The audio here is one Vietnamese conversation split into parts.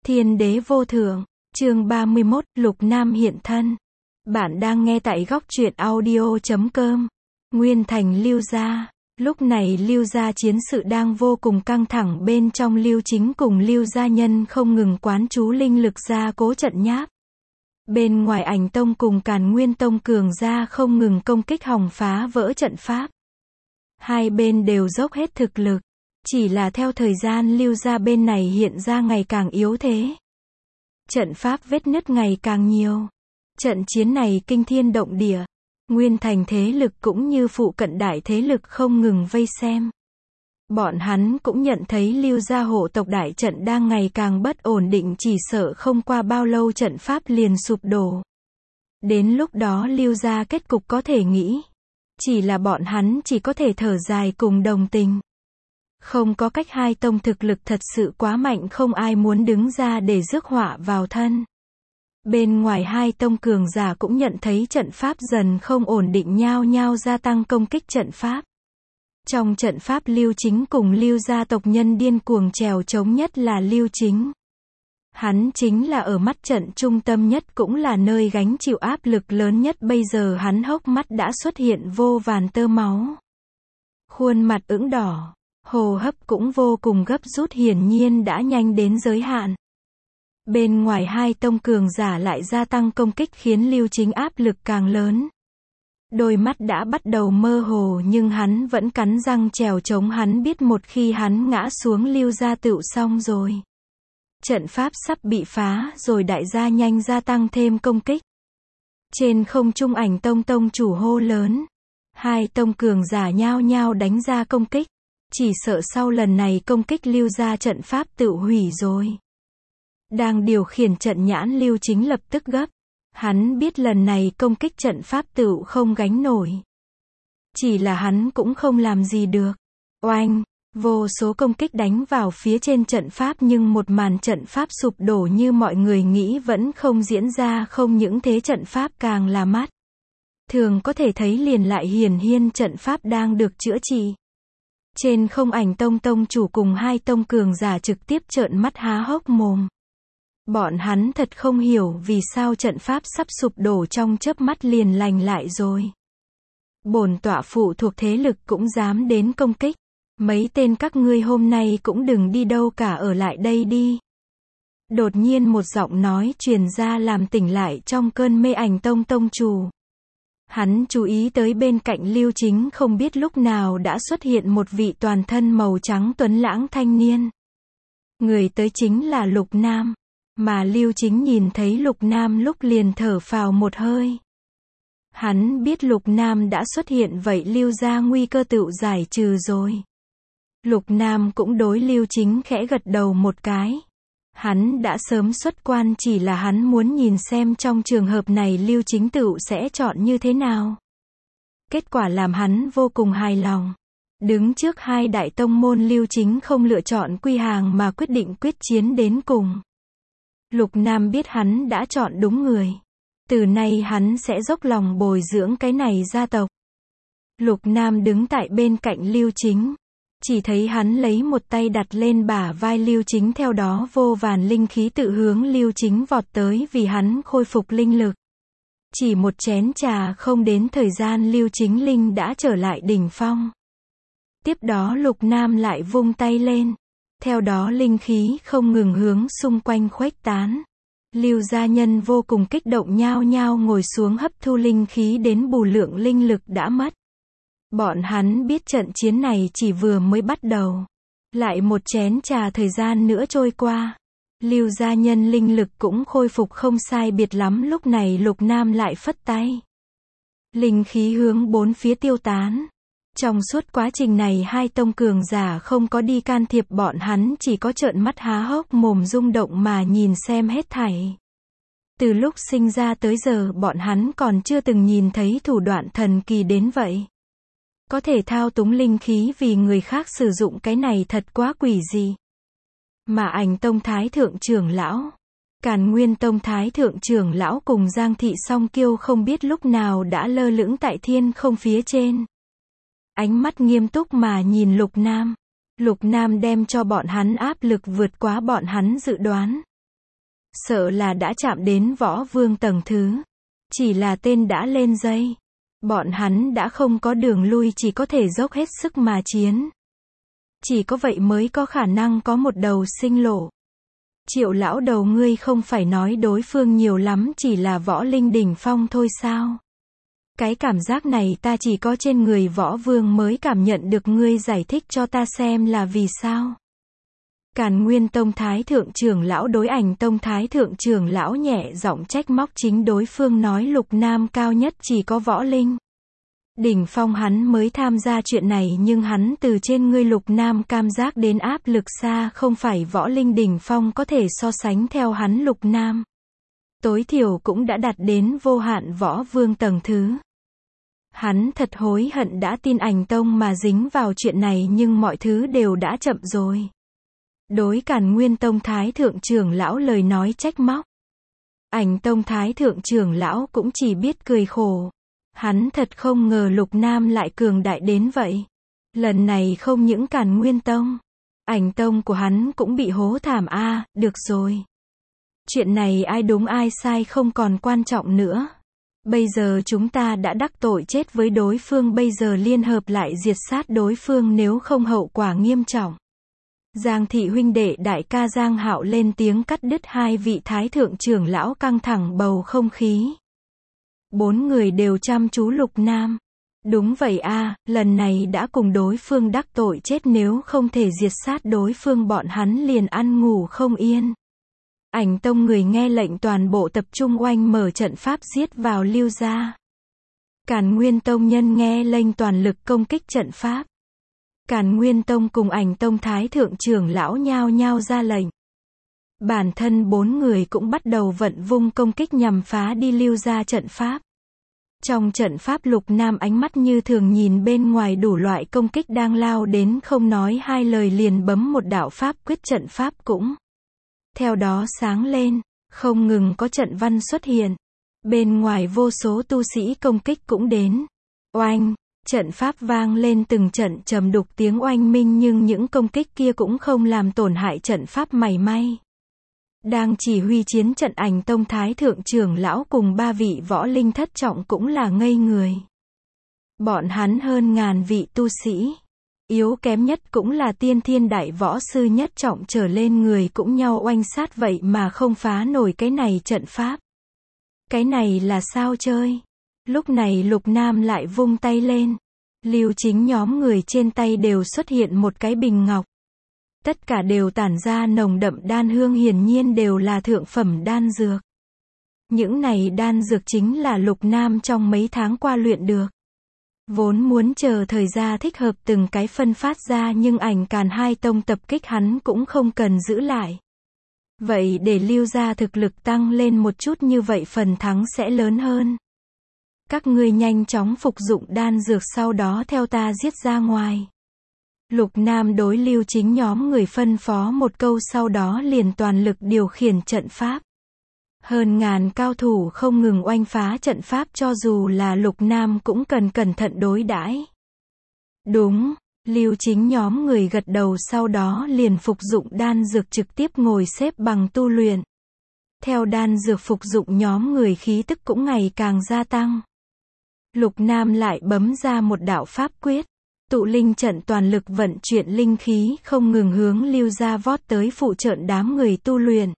Thiên đế vô thượng, chương 31, Lục Nam hiện thân. Bạn đang nghe tại góc truyện audio.com. Nguyên thành Lưu gia. Lúc này Lưu gia chiến sự đang vô cùng căng thẳng, bên trong Lưu Chính cùng Lưu gia nhân không ngừng quán chú linh lực ra cố trận nháp. Bên ngoài Ảnh Tông cùng Càn Nguyên Tông cường gia không ngừng công kích hòng phá vỡ trận pháp. Hai bên đều dốc hết thực lực. Chỉ là theo thời gian Lưu gia bên này hiện ra ngày càng yếu thế. Trận pháp vết nứt ngày càng nhiều. Trận chiến này kinh thiên động địa. Nguyên thành thế lực cũng như phụ cận đại thế lực không ngừng vây xem. Bọn hắn cũng nhận thấy Lưu gia hộ tộc đại trận đang ngày càng bất ổn định, chỉ sợ không qua bao lâu trận pháp liền sụp đổ. Đến lúc đó Lưu gia kết cục có thể nghĩ. Chỉ là bọn hắn chỉ có thể thở dài cùng đồng tình. Không có cách, hai tông thực lực thật sự quá mạnh, không ai muốn đứng ra để rước họa vào thân. Bên ngoài hai tông cường giả cũng nhận thấy trận pháp dần không ổn định, nhao nhao gia tăng công kích trận pháp. Trong trận pháp Lưu Chính cùng Lưu gia tộc nhân điên cuồng trèo trống, nhất là Lưu Chính. Hắn chính là ở mắt trận trung tâm nhất, cũng là nơi gánh chịu áp lực lớn nhất. Bây giờ hắn hốc mắt đã xuất hiện vô vàn tơ máu. Khuôn mặt ửng đỏ. Hô hấp cũng vô cùng gấp rút, hiển nhiên đã nhanh đến giới hạn. Bên ngoài hai tông cường giả lại gia tăng công kích khiến Lưu Chính áp lực càng lớn. Đôi mắt đã bắt đầu mơ hồ nhưng hắn vẫn cắn răng trèo trống, hắn biết một khi hắn ngã xuống Lưu gia tựu xong rồi. Trận pháp sắp bị phá rồi, đại gia nhanh gia tăng thêm công kích. Trên không trung Ảnh Tông tông chủ hô lớn. Hai tông cường giả nhao nhao đánh ra công kích. Chỉ sợ sau lần này công kích Lưu gia trận pháp tự hủy rồi. Đang điều khiển trận nhãn Lưu Chính lập tức gấp. Hắn biết lần này công kích trận pháp tự không gánh nổi. Chỉ là hắn cũng không làm gì được. Oanh, vô số công kích đánh vào phía trên trận pháp, nhưng một màn trận pháp sụp đổ như mọi người nghĩ vẫn không diễn ra. Không những thế, trận pháp càng là mắt thường có thể thấy liền lại hiển nhiên trận pháp đang được chữa trị. Trên không Ảnh Tông tông chủ cùng hai tông cường giả trực tiếp trợn mắt há hốc mồm. Bọn hắn thật không hiểu vì sao trận pháp sắp sụp đổ trong chớp mắt liền lành lại rồi. Bổn tọa phụ thuộc thế lực cũng dám đến công kích. Mấy tên các ngươi hôm nay cũng đừng đi đâu cả, ở lại đây đi. Đột nhiên một giọng nói truyền ra làm tỉnh lại trong cơn mê Ảnh Tông tông chủ. Hắn chú ý tới bên cạnh Lưu Chính không biết lúc nào đã xuất hiện một vị toàn thân màu trắng tuấn lãng thanh niên. Người tới chính là Lục Nam. Mà Lưu Chính nhìn thấy Lục Nam lúc liền thở phào một hơi. Hắn biết Lục Nam đã xuất hiện, vậy Lưu gia nguy cơ tựu giải trừ rồi. Lục Nam cũng đối Lưu Chính khẽ gật đầu một cái. Hắn đã sớm xuất quan, chỉ là hắn muốn nhìn xem trong trường hợp này Lưu Chính tựu sẽ chọn như thế nào. Kết quả làm hắn vô cùng hài lòng. Đứng trước hai đại tông môn, Lưu Chính không lựa chọn quy hàng mà quyết định quyết chiến đến cùng. Lục Nam biết hắn đã chọn đúng người. Từ nay hắn sẽ dốc lòng bồi dưỡng cái này gia tộc. Lục Nam đứng tại bên cạnh Lưu Chính. Chỉ thấy hắn lấy một tay đặt lên bả vai Lưu Chính, theo đó vô vàn linh khí tự hướng Lưu Chính vọt tới vì hắn khôi phục linh lực. Chỉ một chén trà không đến thời gian, Lưu Chính linh đã trở lại đỉnh phong. Tiếp đó Lục Nam lại vung tay lên. Theo đó linh khí không ngừng hướng xung quanh khuếch tán. Lưu gia nhân vô cùng kích động, nhao nhao ngồi xuống hấp thu linh khí đến bù lượng linh lực đã mất. Bọn hắn biết trận chiến này chỉ vừa mới bắt đầu. Lại một chén trà thời gian nữa trôi qua. Lưu gia nhân linh lực cũng khôi phục không sai biệt lắm. Lúc này Lục Nam lại phất tay. Linh khí hướng bốn phía tiêu tán. Trong suốt quá trình này hai tông cường giả không có đi can thiệp, bọn hắn chỉ có trợn mắt há hốc mồm rung động mà nhìn xem hết thảy. Từ lúc sinh ra tới giờ bọn hắn còn chưa từng nhìn thấy thủ đoạn thần kỳ đến vậy. Có thể thao túng linh khí vì người khác sử dụng, cái này thật quá quỷ dị. Mà Ảnh Tông Thái Thượng trưởng lão, Càn Nguyên Tông Thái Thượng trưởng lão cùng Giang Thị Song Kiêu không biết lúc nào đã lơ lửng tại thiên không phía trên. Ánh mắt nghiêm túc mà nhìn Lục Nam. Lục Nam đem cho bọn hắn áp lực vượt quá bọn hắn dự đoán. Sợ là đã chạm đến võ vương tầng thứ. Chỉ là tên đã lên dây. Bọn hắn đã không có đường lui, chỉ có thể dốc hết sức mà chiến. Chỉ có vậy mới có khả năng có một đầu sinh lộ. Triệu lão đầu, ngươi không phải nói đối phương nhiều lắm chỉ là võ linh đỉnh phong thôi sao? Cái cảm giác này ta chỉ có trên người võ vương mới cảm nhận được, ngươi giải thích cho ta xem là vì sao? Càn Nguyên Tông Thái Thượng trưởng lão đối Ảnh Tông Thái Thượng trưởng lão nhẹ giọng trách móc, chính đối phương nói Lục Nam cao nhất chỉ có võ linh đỉnh phong hắn mới tham gia chuyện này, nhưng hắn từ trên ngươi Lục Nam cảm giác đến áp lực xa không phải võ linh đỉnh phong có thể so sánh, theo hắn Lục Nam tối thiểu cũng đã đạt đến vô hạn võ vương tầng thứ. Hắn thật hối hận đã tin Ảnh Tông mà dính vào chuyện này, nhưng mọi thứ đều đã chậm rồi. Đối Càn Nguyên Tông Thái Thượng trưởng lão lời nói trách móc, Ảnh Tông Thái Thượng trưởng lão cũng chỉ biết cười khổ. Hắn thật không ngờ Lục Nam lại cường đại đến vậy. Lần này không những Càn Nguyên Tông, Ảnh Tông của hắn cũng bị hố thảm a. Được rồi. Chuyện này ai đúng ai sai không còn quan trọng nữa. Bây giờ chúng ta đã đắc tội chết với đối phương, bây giờ liên hợp lại diệt sát đối phương, nếu không hậu quả nghiêm trọng. Giang thị huynh đệ đại ca Giang Hạo lên tiếng cắt đứt hai vị Thái Thượng trưởng lão căng thẳng bầu không khí. Bốn người đều chăm chú Lục Nam. Đúng vậy a, lần này đã cùng đối phương đắc tội chết, nếu không thể diệt sát đối phương bọn hắn liền ăn ngủ không yên. Ảnh Tông người nghe lệnh toàn bộ tập trung oanh mở trận pháp giết vào Lưu gia. Càn Nguyên Tông nhân nghe lệnh toàn lực công kích trận pháp. Càn Nguyên Tông cùng Ảnh Tông Thái Thượng trưởng lão nhao nhao ra lệnh. Bản thân bốn người cũng bắt đầu vận vung công kích nhằm phá đi Lưu gia trận pháp. Trong trận pháp Lục Nam ánh mắt như thường nhìn bên ngoài đủ loại công kích đang lao đến, không nói hai lời liền bấm một đạo pháp quyết, trận pháp cũng theo đó sáng lên, không ngừng có trận văn xuất hiện. Bên ngoài vô số tu sĩ công kích cũng đến. Oanh, trận pháp vang lên từng trận trầm đục tiếng oanh minh, nhưng những công kích kia cũng không làm tổn hại trận pháp mảy may. Đang chỉ huy chiến trận Ảnh Tông Thái Thượng trưởng lão cùng ba vị võ linh thất trọng cũng là ngây người. Bọn hắn hơn ngàn vị tu sĩ. Yếu kém nhất cũng là tiên thiên đại võ sư nhất trọng trở lên, người cũng nhau oanh sát vậy mà không phá nổi cái này trận pháp. Cái này là sao chơi? Lúc này Lục Nam lại vung tay lên. Lưu Chính nhóm người trên tay đều xuất hiện một cái bình ngọc. Tất cả đều tản ra nồng đậm đan hương, hiển nhiên đều là thượng phẩm đan dược. Những này đan dược chính là Lục Nam trong mấy tháng qua luyện được. Vốn muốn chờ thời gian thích hợp từng cái phân phát ra, nhưng Ảnh Càn hai tông tập kích hắn cũng không cần giữ lại. Vậy để Lưu gia thực lực tăng lên một chút, như vậy phần thắng sẽ lớn hơn. Các ngươi nhanh chóng phục dụng đan dược, sau đó theo ta giết ra ngoài. Lục Nam đối Lưu Chính nhóm người phân phó một câu, sau đó liền toàn lực điều khiển trận pháp. Hơn ngàn cao thủ không ngừng oanh phá trận pháp, cho dù là Lục Nam cũng cần cẩn thận đối đãi. Đúng, Lưu Chính nhóm người gật đầu, sau đó liền phục dụng đan dược trực tiếp ngồi xếp bằng tu luyện. Theo đan dược phục dụng, nhóm người khí tức cũng ngày càng gia tăng. Lục Nam lại bấm ra một đạo pháp quyết. Tụ linh trận toàn lực vận chuyển linh khí không ngừng hướng Lưu gia vót tới, phụ trợ đám người tu luyện.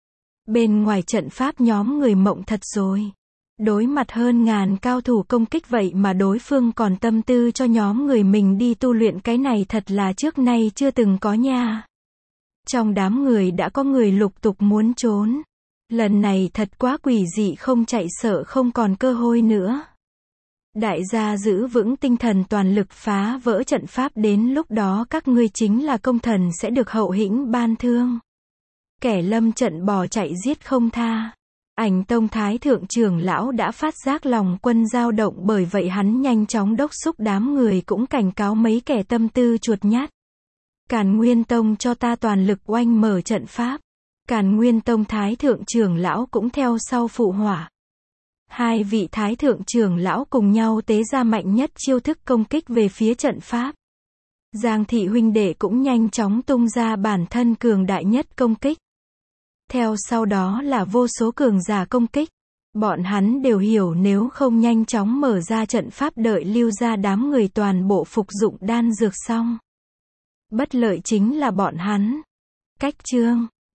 Bên ngoài trận pháp nhóm người mộng thật rồi. Đối mặt hơn ngàn cao thủ công kích vậy mà đối phương còn tâm tư cho nhóm người mình đi tu luyện, cái này thật là trước nay chưa từng có nha. Trong đám người đã có người lục tục muốn trốn. Lần này thật quá quỷ dị, không chạy sợ không còn cơ hội nữa. Đại gia giữ vững tinh thần, toàn lực phá vỡ trận pháp, đến lúc đó các ngươi chính là công thần, sẽ được hậu hĩnh ban thương. Kẻ lâm trận bỏ chạy giết không tha. Ảnh Tông Thái Thượng trưởng lão đã phát giác lòng quân dao động, bởi vậy hắn nhanh chóng đốc thúc đám người, cũng cảnh cáo mấy kẻ tâm tư chuột nhát. Càn Nguyên Tông cho ta toàn lực oanh mở trận pháp. Càn Nguyên Tông Thái Thượng trưởng lão cũng theo sau phụ hỏa. Hai vị Thái Thượng trưởng lão cùng nhau tế ra mạnh nhất chiêu thức công kích về phía trận pháp. Giang thị huynh đệ cũng nhanh chóng tung ra bản thân cường đại nhất công kích. Theo sau đó là vô số cường giả công kích. Bọn hắn đều hiểu nếu không nhanh chóng mở ra trận pháp đợi Lưu gia đám người toàn bộ phục dụng đan dược xong. Bất lợi chính là bọn hắn. Cách chương